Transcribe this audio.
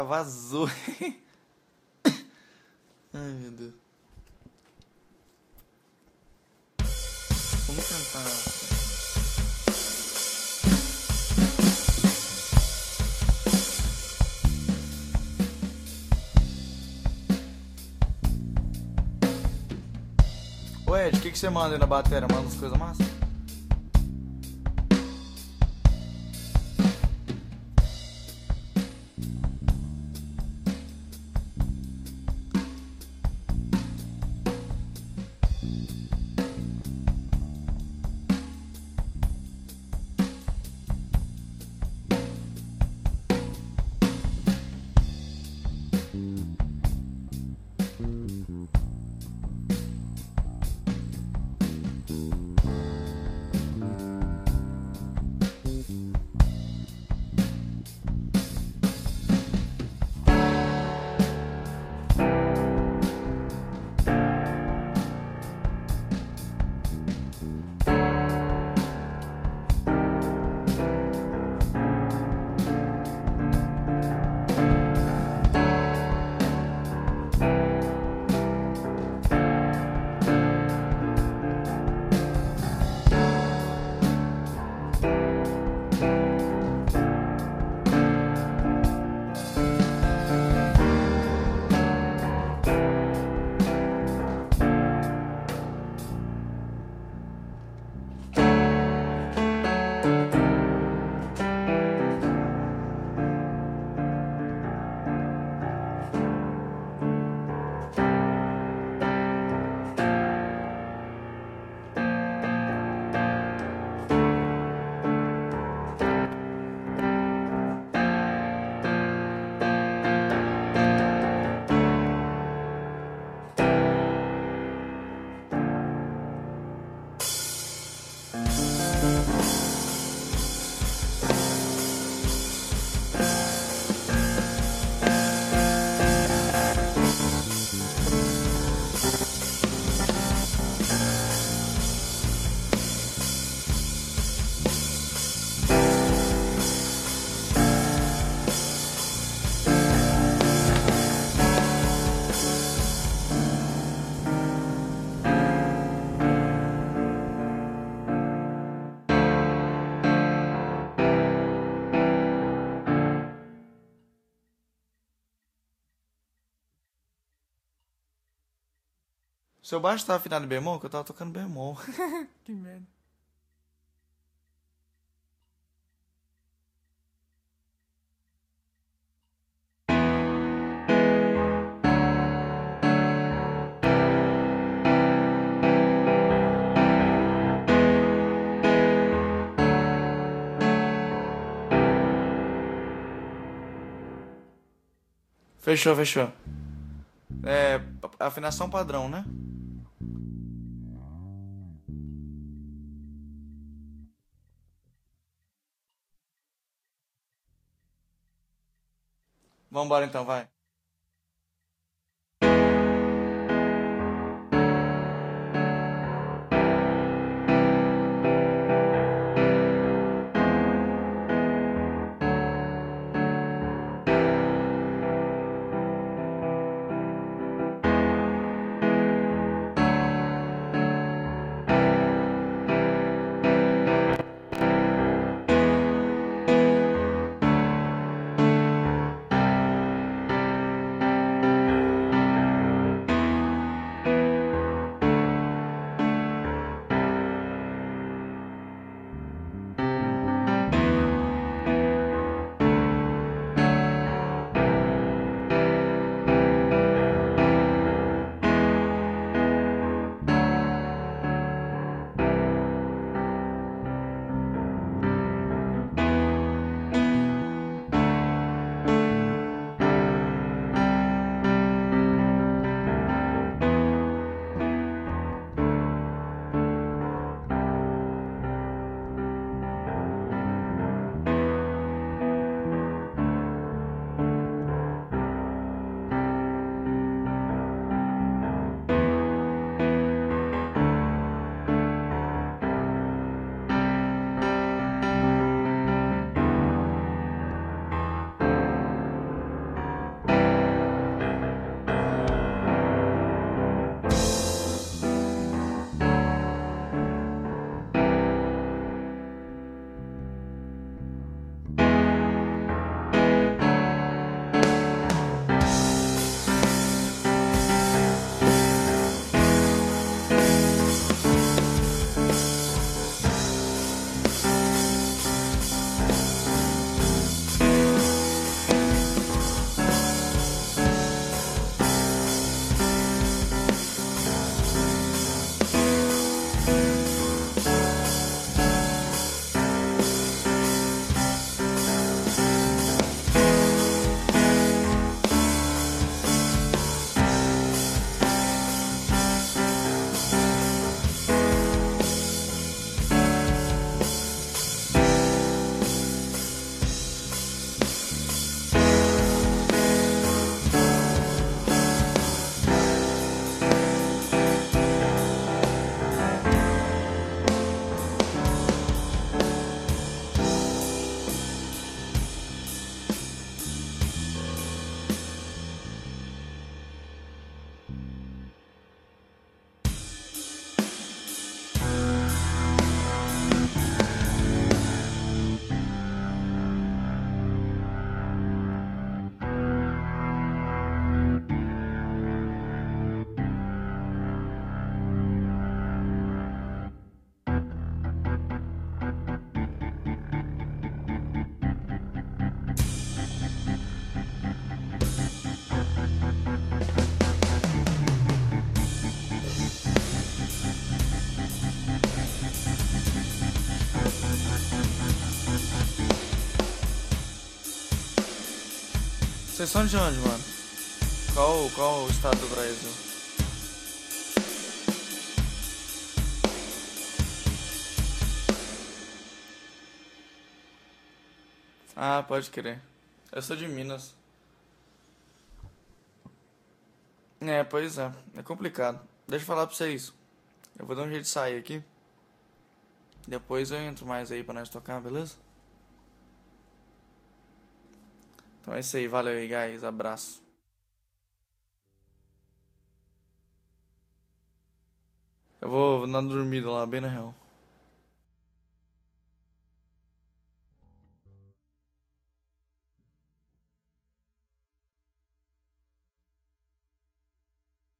Vazou. Ai, meu Deus. Vamos tentar. Ô Ed, o que você manda aí na bateria? Manda umas coisas massas? Seu baixo tá afinado em bemol? Que eu tava tocando bemol. Que merda. Fechou, fechou. É, afinação padrão, né? Vambora então, vai. Vocês são de onde, mano? Qual o estado do Brasil? Ah, pode crer. Eu sou de Minas. É, pois é. É complicado. Deixa eu falar pra vocês. Eu vou dar um jeito de sair aqui. Depois eu entro mais aí pra nós tocar, beleza? Então é isso aí. Valeu aí, guys. Abraço. Eu vou dar uma dormida lá, bem na real.